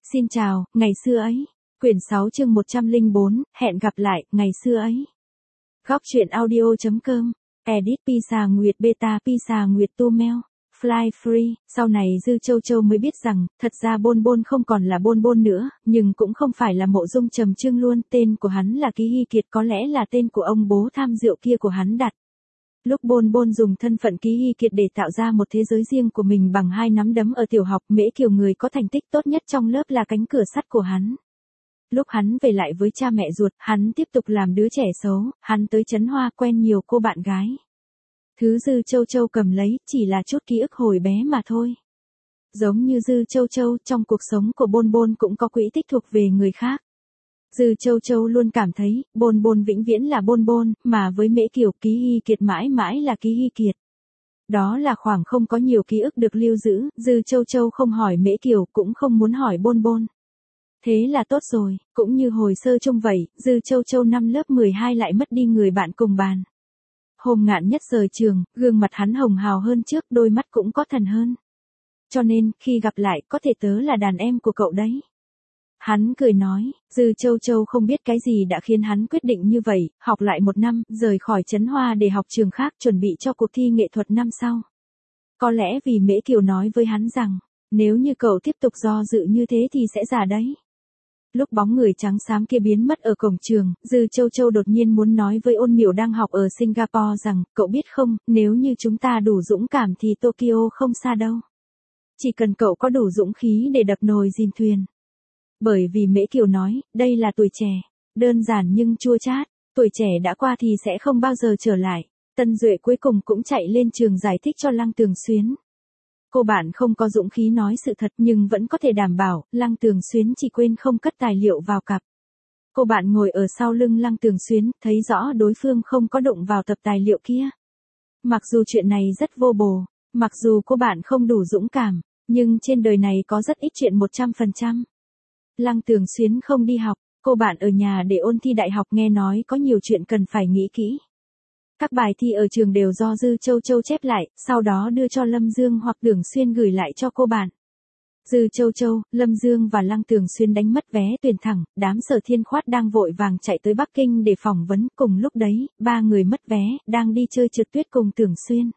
Xin chào, ngày xưa ấy. Quyển 6 chương 104, hẹn gặp lại, ngày xưa ấy. Góc truyện audio.com, edit Pisa Nguyệt Beta Pisa Nguyệt Tu Meo, Fly Free. Sau này Dư Châu Châu mới biết rằng, thật ra Bôn Bôn không còn là Bôn Bôn nữa, nhưng cũng không phải là Mộ Dung Trầm Trương luôn. Tên của hắn là Ký Hy Kiệt, có lẽ là tên của ông bố tham rượu kia của hắn đặt. Lúc Bôn Bôn dùng thân phận Ký Hy Kiệt để tạo ra một thế giới riêng của mình bằng 2 nắm đấm ở tiểu học, Mễ Kiều người có thành tích tốt nhất trong lớp là cánh cửa sắt của hắn. Lúc hắn về lại với cha mẹ ruột, hắn tiếp tục làm đứa trẻ xấu, hắn tới Trấn Hoa quen nhiều cô bạn gái. Thứ Dư Châu Châu cầm lấy, chỉ là chút ký ức hồi bé mà thôi. Giống như Dư Châu Châu, trong cuộc sống của Bôn Bôn cũng có quỹ tích thuộc về người khác. Dư Châu Châu luôn cảm thấy, Bôn Bôn vĩnh viễn là Bôn Bôn, mà với Mễ Kiều, Ký Hy Kiệt mãi mãi là Ký Hy Kiệt. Đó là khoảng không có nhiều ký ức được lưu giữ, Dư Châu Châu không hỏi Mễ Kiều, cũng không muốn hỏi Bôn Bôn. Thế là tốt rồi, cũng như hồi sơ chung vậy, Dư Châu Châu năm lớp 12 lại mất đi người bạn cùng bàn. Hôm Ngạn Nhất rời trường, gương mặt hắn hồng hào hơn trước, đôi mắt cũng có thần hơn. Cho nên, khi gặp lại, có thể tớ là đàn em của cậu đấy. Hắn cười nói, Dư Châu Châu không biết cái gì đã khiến hắn quyết định như vậy, học lại 1 năm, rời khỏi Trấn Hoa để học trường khác, chuẩn bị cho cuộc thi nghệ thuật năm sau. Có lẽ vì Mễ Kiều nói với hắn rằng, nếu như cậu tiếp tục do dự như thế thì sẽ già đấy. Lúc bóng người trắng xám kia biến mất ở cổng trường, Dư Châu Châu đột nhiên muốn nói với Ôn Miểu đang học ở Singapore rằng, cậu biết không, nếu như chúng ta đủ dũng cảm thì Tokyo không xa đâu. Chỉ cần cậu có đủ dũng khí để đập nồi dìm thuyền. Bởi vì Mễ Kiều nói, đây là tuổi trẻ, đơn giản nhưng chua chát, tuổi trẻ đã qua thì sẽ không bao giờ trở lại. Tân Duệ cuối cùng cũng chạy lên trường giải thích cho Lăng Tường Xuyến. Cô bạn không có dũng khí nói sự thật nhưng vẫn có thể đảm bảo, Lăng Tường Xuyến chỉ quên không cất tài liệu vào cặp. Cô bạn ngồi ở sau lưng Lăng Tường Xuyến, thấy rõ đối phương không có đụng vào tập tài liệu kia. Mặc dù chuyện này rất vô bổ, mặc dù cô bạn không đủ dũng cảm, nhưng trên đời này có rất ít chuyện 100%. Lăng Tường Xuyến không đi học, cô bạn ở nhà để ôn thi đại học, nghe nói có nhiều chuyện cần phải nghĩ kỹ. Các bài thi ở trường đều do Dư Châu Châu chép lại, sau đó đưa cho Lâm Dương hoặc Tưởng Xuyên gửi lại cho cô bạn. Dư Châu Châu, Lâm Dương và Lăng Tường Xuyên đánh mất vé tuyển thẳng, đám Sở Thiên Khoát đang vội vàng chạy tới Bắc Kinh để phỏng vấn, cùng lúc đấy, 3 người mất vé, đang đi chơi trượt tuyết cùng Tưởng Xuyên.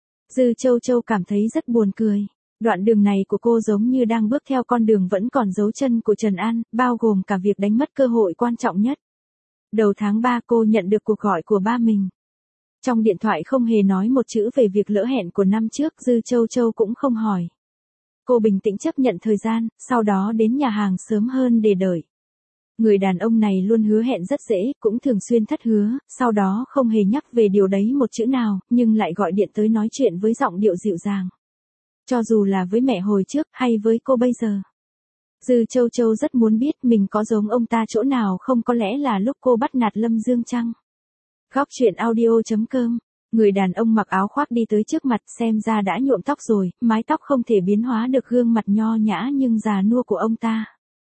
Dư Châu Châu cảm thấy rất buồn cười. Đoạn đường này của cô giống như đang bước theo con đường vẫn còn dấu chân của Trần An, bao gồm cả việc đánh mất cơ hội quan trọng nhất. Đầu tháng 3 cô nhận được cuộc gọi của ba mình. Trong điện thoại không hề nói một chữ về việc lỡ hẹn của năm trước, Dư Châu Châu cũng không hỏi. Cô bình tĩnh chấp nhận thời gian, sau đó đến nhà hàng sớm hơn để đợi. Người đàn ông này luôn hứa hẹn rất dễ, cũng thường xuyên thất hứa, sau đó không hề nhắc về điều đấy một chữ nào, nhưng lại gọi điện tới nói chuyện với giọng điệu dịu dàng. Cho dù là với mẹ hồi trước, hay với cô bây giờ. Dư Châu Châu rất muốn biết mình có giống ông ta chỗ nào không, có lẽ là lúc cô bắt nạt Lâm Dương chăng? Góc truyện audio.com, người đàn ông mặc áo khoác đi tới trước mặt, xem ra đã nhuộm tóc rồi, mái tóc không thể biến hóa được gương mặt nho nhã nhưng già nua của ông ta.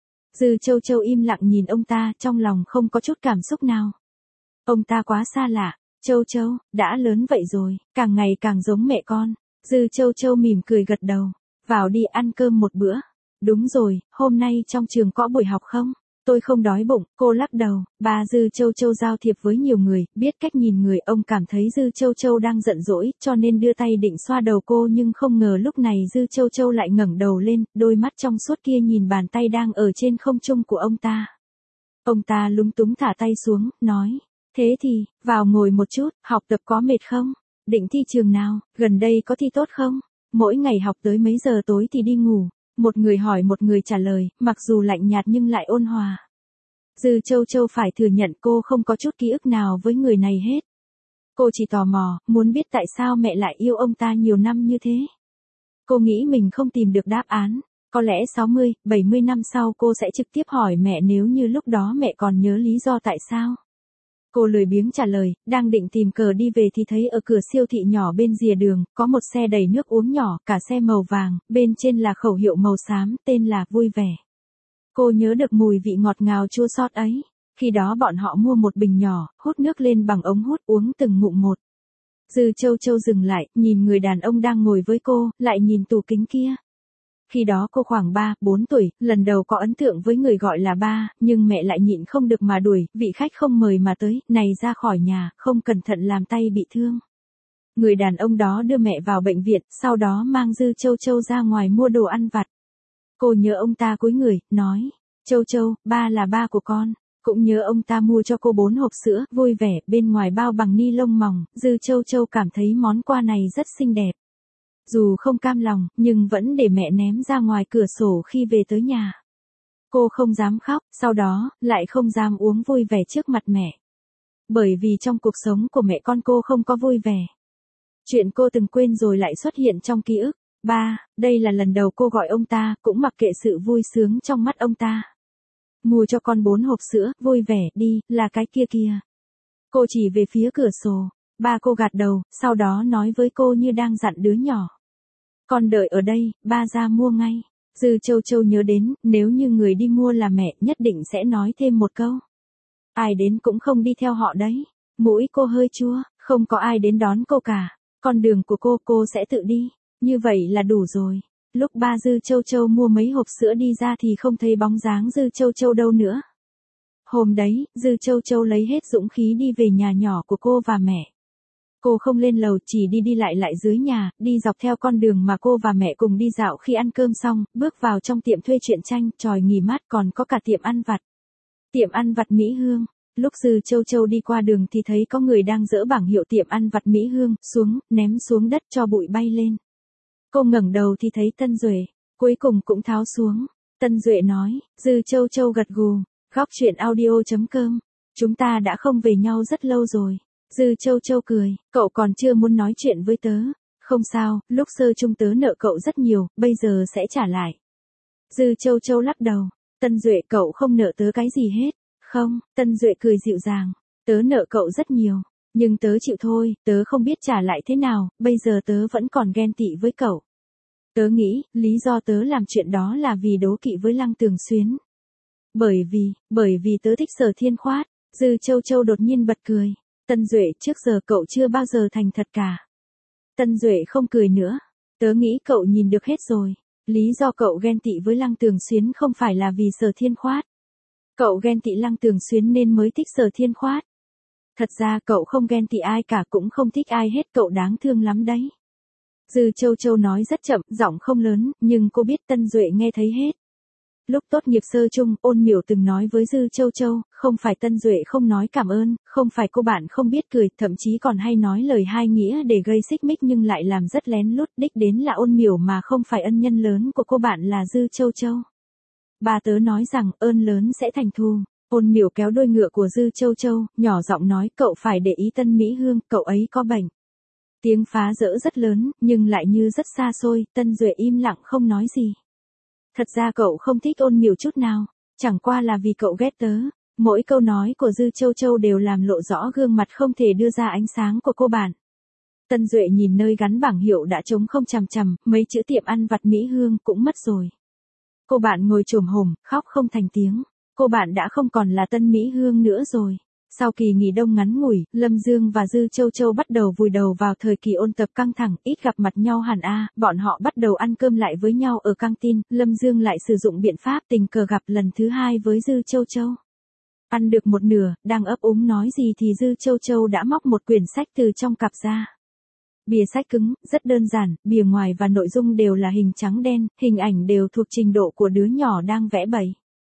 Dư Châu Châu im lặng nhìn ông ta, trong lòng không có chút cảm xúc nào. Ông ta quá xa lạ, Châu Châu, đã lớn vậy rồi, càng ngày càng giống mẹ con. Dư Châu Châu mỉm cười gật đầu, vào đi ăn cơm một bữa. Đúng rồi, hôm nay trong trường có buổi học không? Tôi không đói bụng, cô lắc đầu. Bà Dư Châu Châu giao thiệp với nhiều người, biết cách nhìn người, ông cảm thấy Dư Châu Châu đang giận dỗi, cho nên đưa tay định xoa đầu cô, nhưng không ngờ lúc này Dư Châu Châu lại ngẩng đầu lên, đôi mắt trong suốt kia nhìn bàn tay đang ở trên không trung của ông ta. Ông ta lúng túng thả tay xuống, nói, thế thì, vào ngồi một chút, học tập có mệt không? Định thi trường nào, gần đây có thi tốt không? Mỗi ngày học tới mấy giờ tối thì đi ngủ. Một người hỏi một người trả lời, mặc dù lạnh nhạt nhưng lại ôn hòa. Dư Châu Châu phải thừa nhận cô không có chút ký ức nào với người này hết. Cô chỉ tò mò, muốn biết tại sao mẹ lại yêu ông ta nhiều năm như thế. Cô nghĩ mình không tìm được đáp án. Có lẽ 60, 70 năm sau cô sẽ trực tiếp hỏi mẹ nếu như lúc đó mẹ còn nhớ lý do tại sao. Cô lười biếng trả lời, đang định tìm cờ đi về thì thấy ở cửa siêu thị nhỏ bên rìa đường, có một xe đầy nước uống nhỏ, cả xe màu vàng, bên trên là khẩu hiệu màu xám, tên là Vui Vẻ. Cô nhớ được mùi vị ngọt ngào chua xót ấy. Khi đó bọn họ mua một bình nhỏ, hút nước lên bằng ống hút, uống từng ngụm một. Dư Châu Châu dừng lại, nhìn người đàn ông đang ngồi với cô, lại nhìn tủ kính kia. Khi đó cô khoảng 3, 4 tuổi, lần đầu có ấn tượng với người gọi là ba, nhưng mẹ lại nhịn không được mà đuổi, vị khách không mời mà tới, này ra khỏi nhà, không cẩn thận làm tay bị thương. Người đàn ông đó đưa mẹ vào bệnh viện, sau đó mang Dư Châu Châu ra ngoài mua đồ ăn vặt. Cô nhớ ông ta cúi người, nói, Châu Châu, ba là ba của con. Cũng nhớ ông ta mua cho cô 4 hộp sữa, vui vẻ, bên ngoài bao bằng ni lông mỏng, Dư Châu Châu cảm thấy món quà này rất xinh đẹp. Dù không cam lòng, nhưng vẫn để mẹ ném ra ngoài cửa sổ khi về tới nhà. Cô không dám khóc, sau đó, lại không dám uống vui vẻ trước mặt mẹ. Bởi vì trong cuộc sống của mẹ con cô không có vui vẻ. Chuyện cô từng quên rồi lại xuất hiện trong ký ức. Ba, đây là lần đầu cô gọi ông ta, cũng mặc kệ sự vui sướng trong mắt ông ta. Mua cho con 4 hộp sữa, vui vẻ, đi, là cái kia kìa. Cô chỉ về phía cửa sổ. Ba cô gạt đầu, sau đó nói với cô như đang dặn đứa nhỏ. Con đợi ở đây, ba ra mua ngay. Dư Châu Châu nhớ đến, nếu như người đi mua là mẹ, nhất định sẽ nói thêm một câu. Ai đến cũng không đi theo họ đấy. Mũi cô hơi chua, không có ai đến đón cô cả. Con đường của cô sẽ tự đi. Như vậy là đủ rồi. Lúc ba Dư Châu Châu mua mấy hộp sữa đi ra thì không thấy bóng dáng Dư Châu Châu đâu nữa. Hôm đấy, Dư Châu Châu lấy hết dũng khí đi về nhà nhỏ của cô và mẹ. Cô không lên lầu, chỉ đi lại dưới nhà, đi dọc theo con đường mà cô và mẹ cùng đi dạo khi ăn cơm xong, bước vào trong tiệm thuê truyện tranh, tròi nghỉ mát, còn có cả tiệm ăn vặt. Tiệm ăn vặt Mỹ Hương. Lúc Dư Châu Châu đi qua đường thì thấy có người đang dỡ bảng hiệu tiệm ăn vặt Mỹ Hương xuống, ném xuống đất cho bụi bay lên. Cô ngẩng đầu thì thấy Tân Duệ, cuối cùng cũng tháo xuống. Tân Duệ nói, Dư Châu Châu gật gù, góc chuyện audio.com, chúng ta đã không về nhau rất lâu rồi. Dư Châu Châu cười, cậu còn chưa muốn nói chuyện với tớ. Không sao, lúc sơ chung tớ nợ cậu rất nhiều, bây giờ sẽ trả lại. Dư Châu Châu lắc đầu, Tân Duệ cậu không nợ tớ cái gì hết. Không, Tân Duệ cười dịu dàng, tớ nợ cậu rất nhiều, nhưng tớ chịu thôi, tớ không biết trả lại thế nào, bây giờ tớ vẫn còn ghen tị với cậu. Tớ nghĩ, lý do tớ làm chuyện đó là vì đố kỵ với Lăng Tường Xuyến. Bởi vì tớ thích Sở Thiên Khoát. Dư Châu Châu đột nhiên bật cười. Tân Duệ, trước giờ cậu chưa bao giờ thành thật cả. Tân Duệ không cười nữa. Tớ nghĩ cậu nhìn được hết rồi. Lý do cậu ghen tị với Lăng Tường Xuyến không phải là vì Sở Thiên Khoát. Cậu ghen tị Lăng Tường Xuyến nên mới thích Sở Thiên Khoát. Thật ra cậu không ghen tị ai cả, cũng không thích ai hết, cậu đáng thương lắm đấy. Dư Châu Châu nói rất chậm, giọng không lớn, nhưng cô biết Tân Duệ nghe thấy hết. Lúc tốt nghiệp sơ chung, Ôn Miểu từng nói với Dư Châu Châu, không phải Tân Duệ không nói cảm ơn, không phải cô bạn không biết cười, thậm chí còn hay nói lời hai nghĩa để gây xích mích nhưng lại làm rất lén lút, đích đến là Ôn Miểu mà không phải ân nhân lớn của cô bạn là Dư Châu Châu. Bà tớ nói rằng ơn lớn sẽ thành thù. Ôn Miểu kéo đuôi ngựa của Dư Châu Châu, nhỏ giọng nói cậu phải để ý Tân Mỹ Hương, cậu ấy có bệnh. Tiếng phá dỡ rất lớn, nhưng lại như rất xa xôi, Tân Duệ im lặng không nói gì. Thật ra cậu không thích Ôn Miểu chút nào, chẳng qua là vì cậu ghét tớ. Mỗi câu nói của Dư Châu Châu đều làm lộ rõ gương mặt không thể đưa ra ánh sáng của cô bạn. Tân Duệ nhìn nơi gắn bảng hiệu đã trống không chằm chằm, mấy chữ tiệm ăn vặt Mỹ Hương cũng mất rồi. Cô bạn ngồi chồm hổm, khóc không thành tiếng. Cô bạn đã không còn là Tân Mỹ Hương nữa rồi. Sau kỳ nghỉ đông ngắn ngủi, Lâm Dương và Dư Châu Châu bắt đầu vùi đầu vào thời kỳ ôn tập căng thẳng, ít gặp mặt nhau hẳn bọn họ bắt đầu ăn cơm lại với nhau ở căng tin, Lâm Dương lại sử dụng biện pháp tình cờ gặp lần thứ hai với Dư Châu Châu. Ăn được một nửa, đang ấp úng nói gì thì Dư Châu Châu đã móc một quyển sách từ trong cặp ra. Bìa sách cứng, rất đơn giản, bìa ngoài và nội dung đều là hình trắng đen, hình ảnh đều thuộc trình độ của đứa nhỏ đang vẽ bậy.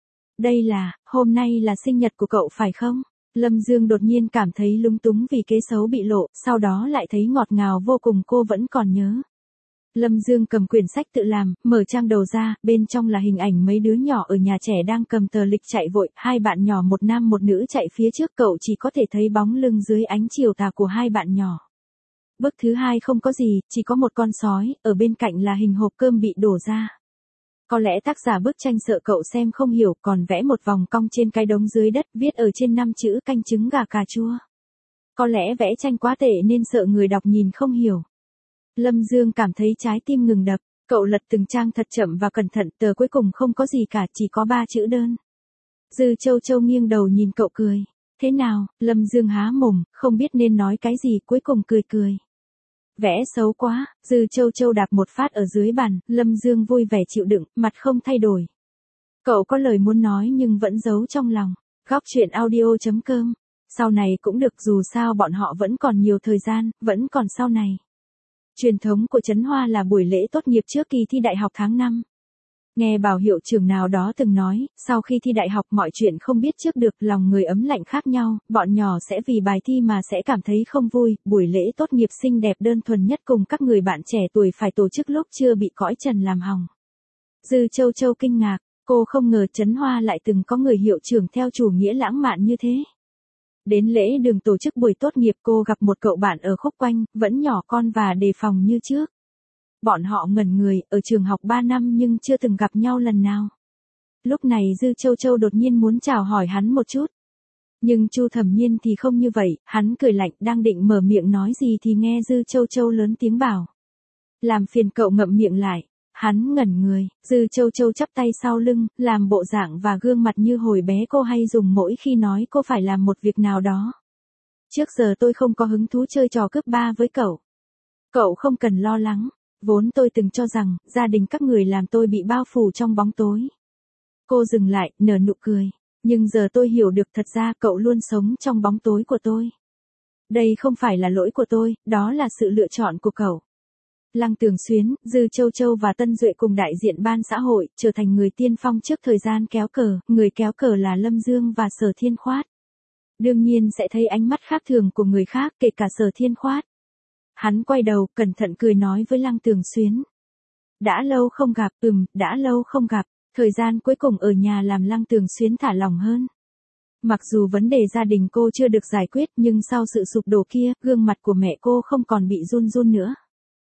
Đây là, hôm nay là sinh nhật của cậu phải không? Lâm Dương đột nhiên cảm thấy lúng túng vì kế xấu bị lộ, sau đó lại thấy ngọt ngào vô cùng, cô vẫn còn nhớ. Lâm Dương cầm quyển sách tự làm, mở trang đầu ra, bên trong là hình ảnh mấy đứa nhỏ ở nhà trẻ đang cầm tờ lịch chạy vội, hai bạn nhỏ một nam một nữ chạy phía trước, cậu chỉ có thể thấy bóng lưng dưới ánh chiều tà của hai bạn nhỏ. Bức thứ hai không có gì, chỉ có một con sói, ở bên cạnh là hình hộp cơm bị đổ ra. Có lẽ tác giả bức tranh sợ cậu xem không hiểu, còn vẽ một vòng cong trên cái đống dưới đất, viết ở trên 5 chữ canh trứng gà cà chua. Có lẽ vẽ tranh quá tệ nên sợ người đọc nhìn không hiểu. Lâm Dương cảm thấy trái tim ngừng đập, cậu lật từng trang thật chậm và cẩn thận, tờ cuối cùng không có gì cả, chỉ có 3 chữ đơn. Dư Châu Châu nghiêng đầu nhìn cậu cười. Thế nào? Lâm Dương há mồm, không biết nên nói cái gì, cuối cùng cười. Vẽ xấu quá, Dư Châu Châu đạp một phát ở dưới bàn, Lâm Dương vui vẻ chịu đựng, mặt không thay đổi. Cậu có lời muốn nói nhưng vẫn giấu trong lòng. Góc chuyện audio.com. Sau này cũng được, dù sao bọn họ vẫn còn nhiều thời gian, vẫn còn sau này. Truyền thống của Trấn Hoa là buổi lễ tốt nghiệp trước kỳ thi đại học tháng 5. Nghe bảo hiệu trưởng nào đó từng nói, sau khi thi đại học mọi chuyện không biết trước được, lòng người ấm lạnh khác nhau, bọn nhỏ sẽ vì bài thi mà sẽ cảm thấy không vui, buổi lễ tốt nghiệp xinh đẹp đơn thuần nhất cùng các người bạn trẻ tuổi phải tổ chức lúc chưa bị cõi trần làm hỏng. Dư Châu Châu kinh ngạc, cô không ngờ Trấn Hoa lại từng có người hiệu trưởng theo chủ nghĩa lãng mạn như thế. Đến lễ đường tổ chức buổi tốt nghiệp cô gặp một cậu bạn ở khúc quanh, vẫn nhỏ con và đề phòng như trước. Bọn họ ngẩn người, ở trường học 3 năm nhưng chưa từng gặp nhau lần nào. Lúc này Dư Châu Châu đột nhiên muốn chào hỏi hắn một chút. Nhưng Chu Thẩm Nhiên thì không như vậy, hắn cười lạnh, đang định mở miệng nói gì thì nghe Dư Châu Châu lớn tiếng bảo. Làm phiền cậu ngậm miệng lại. Hắn ngẩn người, Dư Châu Châu chắp tay sau lưng, làm bộ dạng và gương mặt như hồi bé cô hay dùng mỗi khi nói cô phải làm một việc nào đó. Trước giờ tôi không có hứng thú chơi trò cướp ba với cậu. Cậu không cần lo lắng, vốn tôi từng cho rằng, gia đình các người làm tôi bị bao phủ trong bóng tối. Cô dừng lại, nở nụ cười, nhưng giờ tôi hiểu được thật ra cậu luôn sống trong bóng tối của tôi. Đây không phải là lỗi của tôi, đó là sự lựa chọn của cậu. Lăng Tường Xuyến, Dư Châu Châu và Tân Duệ cùng đại diện ban xã hội, trở thành người tiên phong trước thời gian kéo cờ, người kéo cờ là Lâm Dương và Sở Thiên Khoát. Đương nhiên sẽ thấy ánh mắt khác thường của người khác, kể cả Sở Thiên Khoát. Hắn quay đầu, cẩn thận cười nói với Lăng Tường Xuyến. Đã lâu không gặp, đã lâu không gặp, thời gian cuối cùng ở nhà làm Lăng Tường Xuyến thả lòng hơn. Mặc dù vấn đề gia đình cô chưa được giải quyết nhưng sau sự sụp đổ kia, gương mặt của mẹ cô không còn bị run run nữa.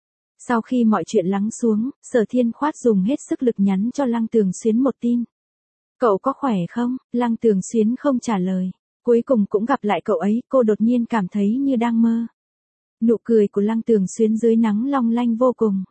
Sau khi mọi chuyện lắng xuống, Sở Thiên Khoát dùng hết sức lực nhắn cho Lăng Tường Xuyến một tin. Cậu có khỏe không? Lăng Tường Xuyến không trả lời. Cuối cùng cũng gặp lại cậu ấy, cô đột nhiên cảm thấy như đang mơ. Nụ cười của Lăng Tường Xuyến dưới nắng long lanh vô cùng.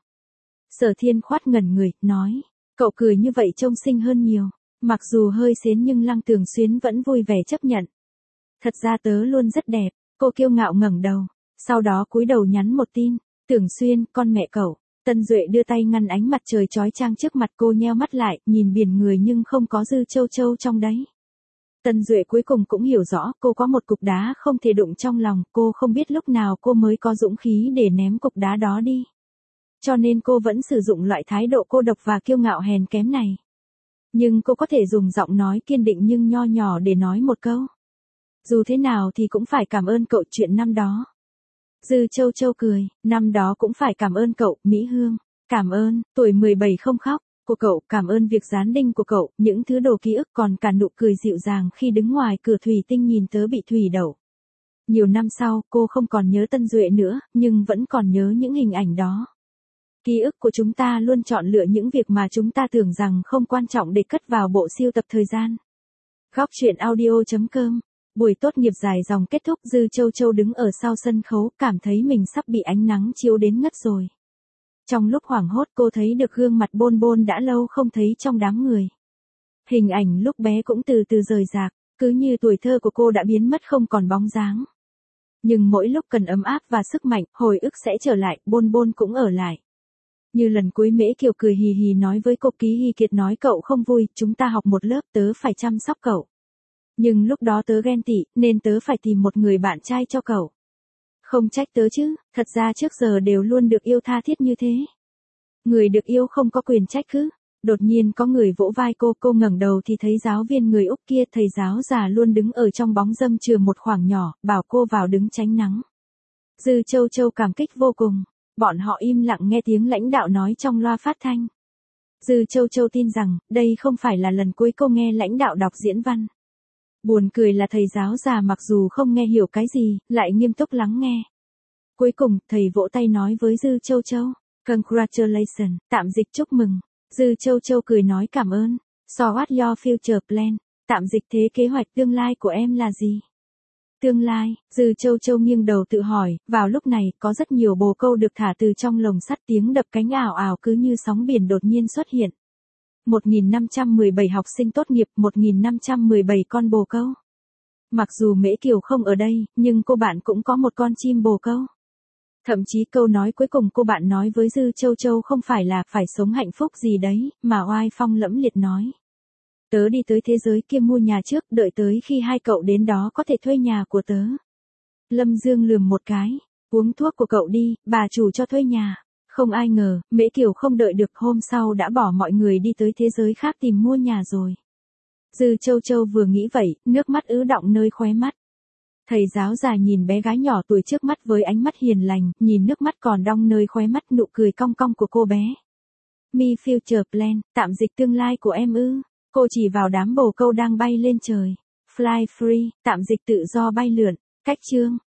Sở Thiên Khoát ngẩn người, nói. Cậu cười như vậy trông xinh hơn nhiều. Mặc dù hơi xến nhưng Lăng Tường Xuyến vẫn vui vẻ chấp nhận. Thật ra tớ luôn rất đẹp, cô kiêu ngạo ngẩng đầu. Sau đó cúi đầu nhắn một tin. Tưởng Xuyên, con mẹ cậu. Tân Duệ đưa tay ngăn ánh mặt trời chói chang trước mặt cô, nheo mắt lại, nhìn biển người nhưng không có Dư Châu Châu trong đấy. Tân Duệ cuối cùng cũng hiểu rõ, cô có một cục đá không thể đụng trong lòng, cô không biết lúc nào cô mới có dũng khí để ném cục đá đó đi. Cho nên cô vẫn sử dụng loại thái độ cô độc và kiêu ngạo hèn kém này. Nhưng cô có thể dùng giọng nói kiên định nhưng nho nhỏ để nói một câu. Dù thế nào thì cũng phải cảm ơn cậu chuyện năm đó. Dư Châu Châu cười, năm đó cũng phải cảm ơn cậu, Mỹ Hương. Cảm ơn, tuổi 17 không khóc, của cậu, cảm ơn việc dán đinh của cậu, những thứ đồ ký ức, còn cả nụ cười dịu dàng khi đứng ngoài cửa thủy tinh nhìn tớ bị thủy đậu. Nhiều năm sau, cô không còn nhớ Tân Duệ nữa, nhưng vẫn còn nhớ những hình ảnh đó. Ký ức của chúng ta luôn chọn lựa những việc mà chúng ta tưởng rằng không quan trọng để cất vào bộ sưu tập thời gian. Góc chuyện audio.com. Buổi tốt nghiệp dài dòng kết thúc, Dư Châu Châu đứng ở sau sân khấu, cảm thấy mình sắp bị ánh nắng chiếu đến ngất rồi. Trong lúc hoảng hốt cô thấy được gương mặt Bôn Bôn đã lâu không thấy trong đám người. Hình ảnh lúc bé cũng từ từ rời rạc, cứ như tuổi thơ của cô đã biến mất không còn bóng dáng. Nhưng mỗi lúc cần ấm áp và sức mạnh, hồi ức sẽ trở lại, Bôn Bôn cũng ở lại. Như lần cuối Mễ Kiều cười hì hì nói với cô, Ký Hy Kiệt nói cậu không vui, chúng ta học một lớp, tớ phải chăm sóc cậu. Nhưng lúc đó tớ ghen tị, nên tớ phải tìm một người bạn trai cho cậu. Không trách tớ chứ, thật ra trước giờ đều luôn được yêu tha thiết như thế. Người được yêu không có quyền trách cứ. Đột nhiên có người vỗ vai cô ngẩng đầu thì thấy giáo viên người Úc kia, thầy giáo già luôn đứng ở trong bóng râm trường một khoảng nhỏ, bảo cô vào đứng tránh nắng. Dư Châu Châu cảm kích vô cùng. Bọn họ im lặng nghe tiếng lãnh đạo nói trong loa phát thanh. Dư Châu Châu tin rằng, đây không phải là lần cuối cô nghe lãnh đạo đọc diễn văn. Buồn cười là thầy giáo già mặc dù không nghe hiểu cái gì, lại nghiêm túc lắng nghe. Cuối cùng, thầy vỗ tay nói với Dư Châu Châu, Congratulations, tạm dịch chúc mừng. Dư Châu Châu cười nói cảm ơn. So what your future plan, tạm dịch thế kế hoạch tương lai của em là gì? Tương lai, Dư Châu Châu nghiêng đầu tự hỏi, vào lúc này, có rất nhiều bồ câu được thả từ trong lồng sắt, tiếng đập cánh ào ào cứ như sóng biển đột nhiên xuất hiện. 1517 học sinh tốt nghiệp, 1517 con bồ câu. Mặc dù Mễ Kiều không ở đây, nhưng cô bạn cũng có một con chim bồ câu. Thậm chí câu nói cuối cùng cô bạn nói với Dư Châu Châu không phải là phải sống hạnh phúc gì đấy, mà oai phong lẫm liệt nói. Tớ đi tới thế giới kia mua nhà trước, đợi tới khi hai cậu đến đó có thể thuê nhà của tớ. Lâm Dương lườm một cái, uống thuốc của cậu đi, bà chủ cho thuê nhà. Không ai ngờ, Mễ Kiều không đợi được hôm sau đã bỏ mọi người đi tới thế giới khác tìm mua nhà rồi. Dư Châu Châu vừa nghĩ vậy, nước mắt ứ đọng nơi khóe mắt. Thầy giáo già nhìn bé gái nhỏ tuổi trước mắt với ánh mắt hiền lành, nhìn nước mắt còn đong nơi khóe mắt, nụ cười cong cong của cô bé. Me future plan, tạm dịch tương lai của em ư? Cô chỉ vào đám bồ câu đang bay lên trời. Fly free, tạm dịch tự do bay lượn. Cách chương